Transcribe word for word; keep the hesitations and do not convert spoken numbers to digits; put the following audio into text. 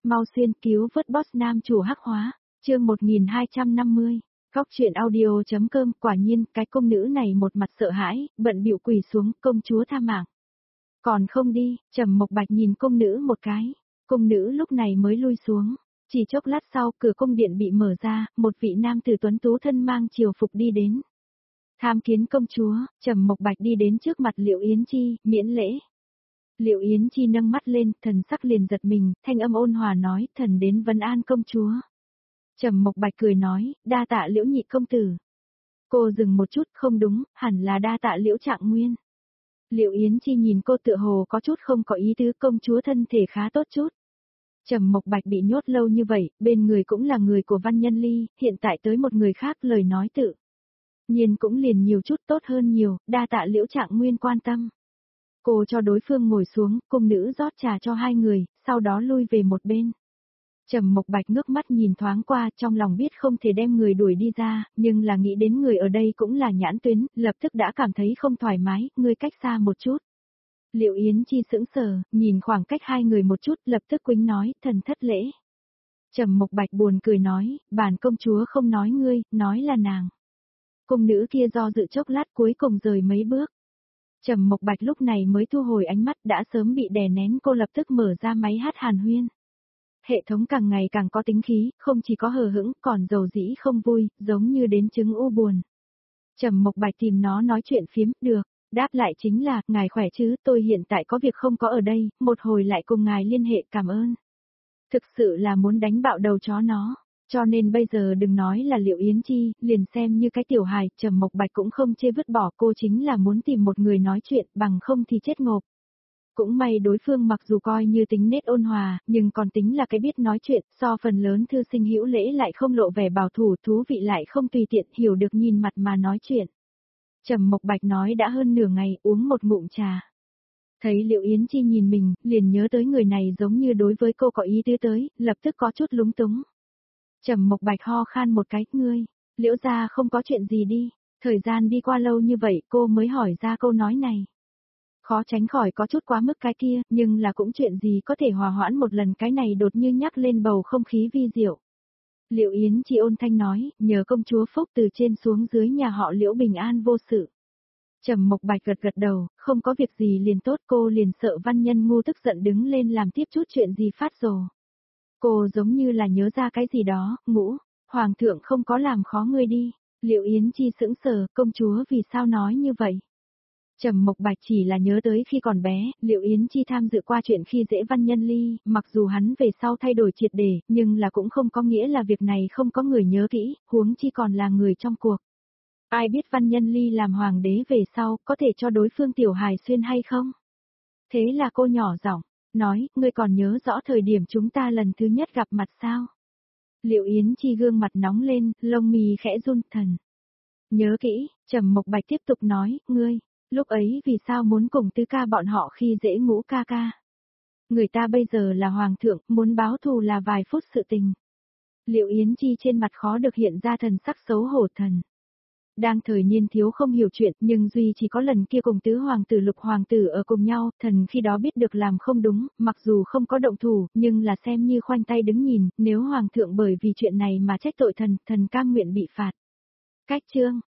mau xuyên cứu vớt boss nam chủ hắc hóa, chương một nghìn hai trăm năm mươi. Góc truyện audio.com. Quả nhiên, cái công nữ này một mặt sợ hãi, bận bịu quỳ xuống, công chúa tha mạng. Còn không đi, Trầm Mộc Bạch nhìn công nữ một cái, công nữ lúc này mới lui xuống. Chỉ chốc lát sau, cửa cung điện bị mở ra, một vị nam tử tuấn tú thân mang triều phục đi đến. Tham kiến công chúa, Trầm Mộc Bạch đi đến trước mặt Liệu Yến Chi, miễn lễ. Liệu Yến Chi nâng mắt lên, thần sắc liền giật mình, thanh âm ôn hòa nói, thần đến vấn an công chúa. Trầm Mộc Bạch cười nói, đa tạ Liễu nhị công tử. Cô dừng một chút, không đúng, hẳn là đa tạ Liễu Trạng Nguyên. Liệu Yến Chi nhìn cô tựa hồ có chút không có ý tứ, công chúa thân thể khá tốt chút. Trầm Mộc Bạch bị nhốt lâu như vậy, bên người cũng là người của Văn Nhân Ly, hiện tại tới một người khác lời nói tự nhiên cũng liền nhiều chút tốt hơn nhiều, đa tạ Liễu Trạng Nguyên quan tâm. Cô cho đối phương ngồi xuống, cung nữ rót trà cho hai người, sau đó lui về một bên. Trầm Mộc Bạch ngước mắt nhìn thoáng qua, trong lòng biết không thể đem người đuổi đi ra, nhưng là nghĩ đến người ở đây cũng là nhãn tuyến, lập tức đã cảm thấy không thoải mái, người cách xa một chút. Liệu Yến Chi sững sờ, nhìn khoảng cách hai người một chút, lập tức quýnh nói, thần thất lễ. Trầm Mộc Bạch buồn cười nói, bản công chúa không nói ngươi, nói là nàng. Cung nữ kia do dự chốc lát cuối cùng rời mấy bước. Trầm Mộc Bạch lúc này mới thu hồi ánh mắt, đã sớm bị đè nén, cô lập tức mở ra máy hát hàn huyên. Hệ thống càng ngày càng có tính khí, không chỉ có hờ hững, còn dầu dĩ không vui, giống như đến chứng u buồn. Trầm Mộc Bạch tìm nó nói chuyện phiếm, được, đáp lại chính là, ngài khỏe chứ, tôi hiện tại có việc không có ở đây, một hồi lại cùng ngài liên hệ, cảm ơn. Thực sự là muốn đánh bạo đầu chó nó, cho nên bây giờ đừng nói là Liệu Yến Chi, liền xem như cái tiểu hài, Trầm Mộc Bạch cũng không chê vứt bỏ, cô chính là muốn tìm một người nói chuyện, bằng không thì chết ngộp. Cũng may đối phương mặc dù coi như tính nết ôn hòa, nhưng còn tính là cái biết nói chuyện, so phần lớn thư sinh hữu lễ lại không lộ vẻ bảo thủ, thú vị lại không tùy tiện, hiểu được nhìn mặt mà nói chuyện. Trầm Mộc Bạch nói đã hơn nửa ngày, uống một ngụm trà. Thấy Liệu Yến Chi nhìn mình, liền nhớ tới người này giống như đối với cô có ý tứ tới, lập tức có chút lúng túng. Trầm Mộc Bạch ho khan một cái, ngươi, Liễu gia không có chuyện gì đi, thời gian đi qua lâu như vậy cô mới hỏi ra câu nói này. Khó tránh khỏi có chút quá mức cái kia, nhưng là cũng chuyện gì có thể hòa hoãn một lần, cái này đột như nhắc lên bầu không khí vi diệu. Liệu Yến Chi ôn thanh nói, nhờ công chúa phúc từ trên xuống dưới nhà họ Liễu bình an vô sự. Trầm Mộc Bạch gật gật đầu, không có việc gì liền tốt, cô liền sợ Văn Nhân ngu tức giận đứng lên làm tiếp chút chuyện gì phát rồ. Cô giống như là nhớ ra cái gì đó, ngũ, hoàng thượng không có làm khó ngươi đi. Liệu Yến Chi sững sờ, công chúa vì sao nói như vậy? Trầm Mộc Bạch chỉ là nhớ tới khi còn bé, Liệu Yến Chi tham dự qua chuyện khi dễ Văn Nhân Ly, mặc dù hắn về sau thay đổi triệt để, nhưng là cũng không có nghĩa là việc này không có người nhớ kỹ, huống chi còn là người trong cuộc. Ai biết Văn Nhân Ly làm hoàng đế về sau, có thể cho đối phương tiểu hài xuyên hay không? Thế là cô nhỏ giọng nói, ngươi còn nhớ rõ thời điểm chúng ta lần thứ nhất gặp mặt sao? Liệu Yến Chi gương mặt nóng lên, lông mì khẽ run, thần. Nhớ kỹ, Trầm Mộc Bạch tiếp tục nói, ngươi, lúc ấy vì sao muốn cùng tứ ca bọn họ khi dễ ngũ ca ca? Người ta bây giờ là hoàng thượng, muốn báo thù là vài phút sự tình. Liệu Yến Chi trên mặt khó được hiện ra thần sắc xấu hổ, thần. Đang thời niên thiếu không hiểu chuyện, nhưng duy chỉ có lần kia cùng tứ hoàng tử Lục hoàng tử ở cùng nhau, thần khi đó biết được làm không đúng, mặc dù không có động thủ, nhưng là xem như khoanh tay đứng nhìn, nếu hoàng thượng bởi vì chuyện này mà trách tội thần, thần cam nguyện bị phạt. Cách chương,